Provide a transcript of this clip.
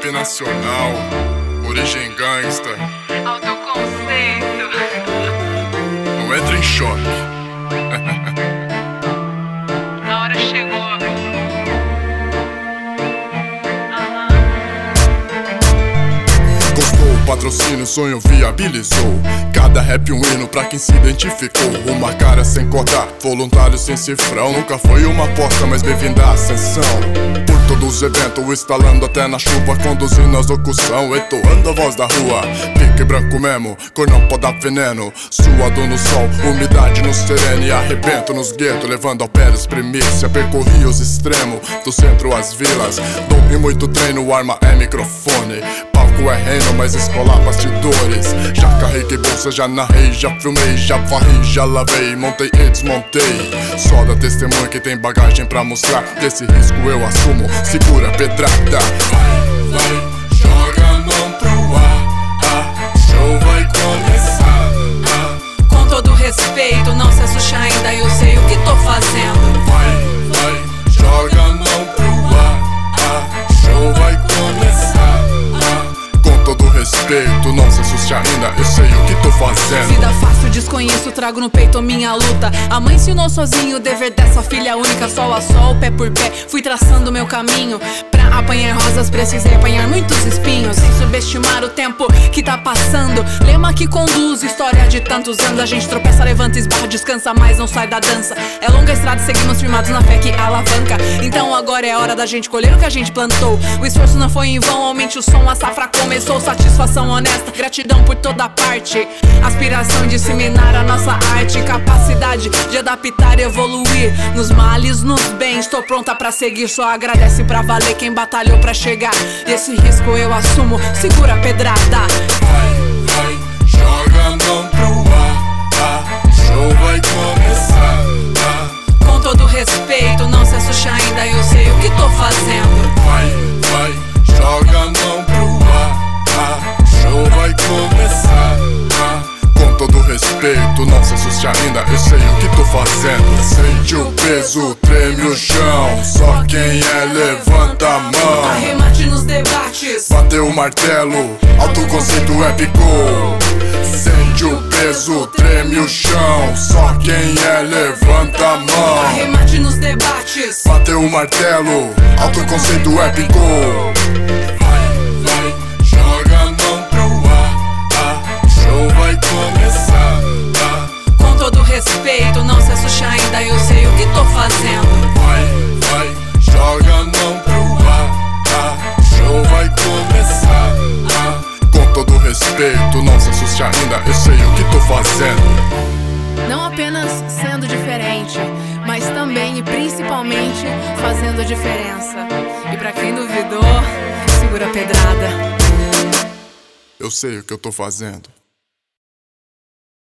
rap nacional, origem gangsta, autoconceito. Não entra em choque. A hora chegou. Gostou, patrocínio, sonho viabilizou. Cada rap um hino pra quem se identificou. Uma cara sem cota, voluntário sem cifrão. Nunca foi uma aposta, mas bem-vinda à ascensão. Por todos os eventos, estalando até na chuva, conduzindo a execução, entoando a voz da rua. Pique branco mesmo, cor não pode dar veneno. Suado no sol, umidade no sereno. E arrebento nos guetos, levando ao pé as primícias. Percorri os extremos, do centro às vilas. Dou e muito treino, arma é microfone. Palco é reino, mas escola bastidores. Já carreguei bolsa, já narrei, já filmei, já varri, já lavei, montei e desmontei. Só da testemunha que tem bagagem pra mostrar. Desse risco eu assumo, segura a pedrada. Vai, joga a mão pro ar, show vai começar. Com todo respeito, não se assuste ainda, eu sei o que tô fazendo. Vai, joga a mão pro ar, show vai começar. Com todo respeito, não se assuste ainda, eu sei o que tô fazendo. Vida fácil, desconheço, trago no peito minha luta. A mãe ensinou sozinho o dever dessa filha única. Sol a sol, pé por pé, fui traçando meu caminho. Pra apanhar rosas precisei apanhar muitos espinhos. Sem subestimar o tempo que tá passando. Lema que conduz, história de tantos anos. A gente tropeça, levanta, esbarra, descansa, mas não sai da dança. É longa estrada e seguimos firmados na fé que alavanca. Então agora é hora da gente colher o que a gente plantou. O esforço não foi em vão, aumente o som, a safra começou. Satisfação honesta, gratidão por toda parte. Aspiração em disseminar a nossa arte. Capacidade de adaptar e evoluir. Nos males, nos bens, tô pronta pra seguir. Só agradece pra valer quem batalhou pra chegar. E esse risco eu assumo, segura a pedrada. Vai, joga a mão pro ar, show vai começar. Com todo respeito, não se assuste ainda, eu sei o que tô fazendo. Vai, joga a mão pro ar, show vai começar. Com todo respeito, não se assuste ainda, eu sei o que tô fazendo. Sente o peso, treme o chão, só quem é levanta a mão. Arremate nos debates, Bateu o martelo, autoconceito épico. Sente o peso, treme o chão, só quem é levanta a mão. arremate nos debates. Bateu o martelo, autoconceito épico. Vai, joga a mão pro ar, show vai começar. Com todo respeito, não se assuste ainda, eu sei o que tô fazendo. Vai, joga a mão pro ar, show vai começar. Com todo respeito, não se assuste ainda, eu sei o que tô fazendo. Não apenas sendo diferente, mas também e principalmente fazendo a diferença. E pra quem duvidou, segura a pedrada. Eu sei o que eu tô fazendo.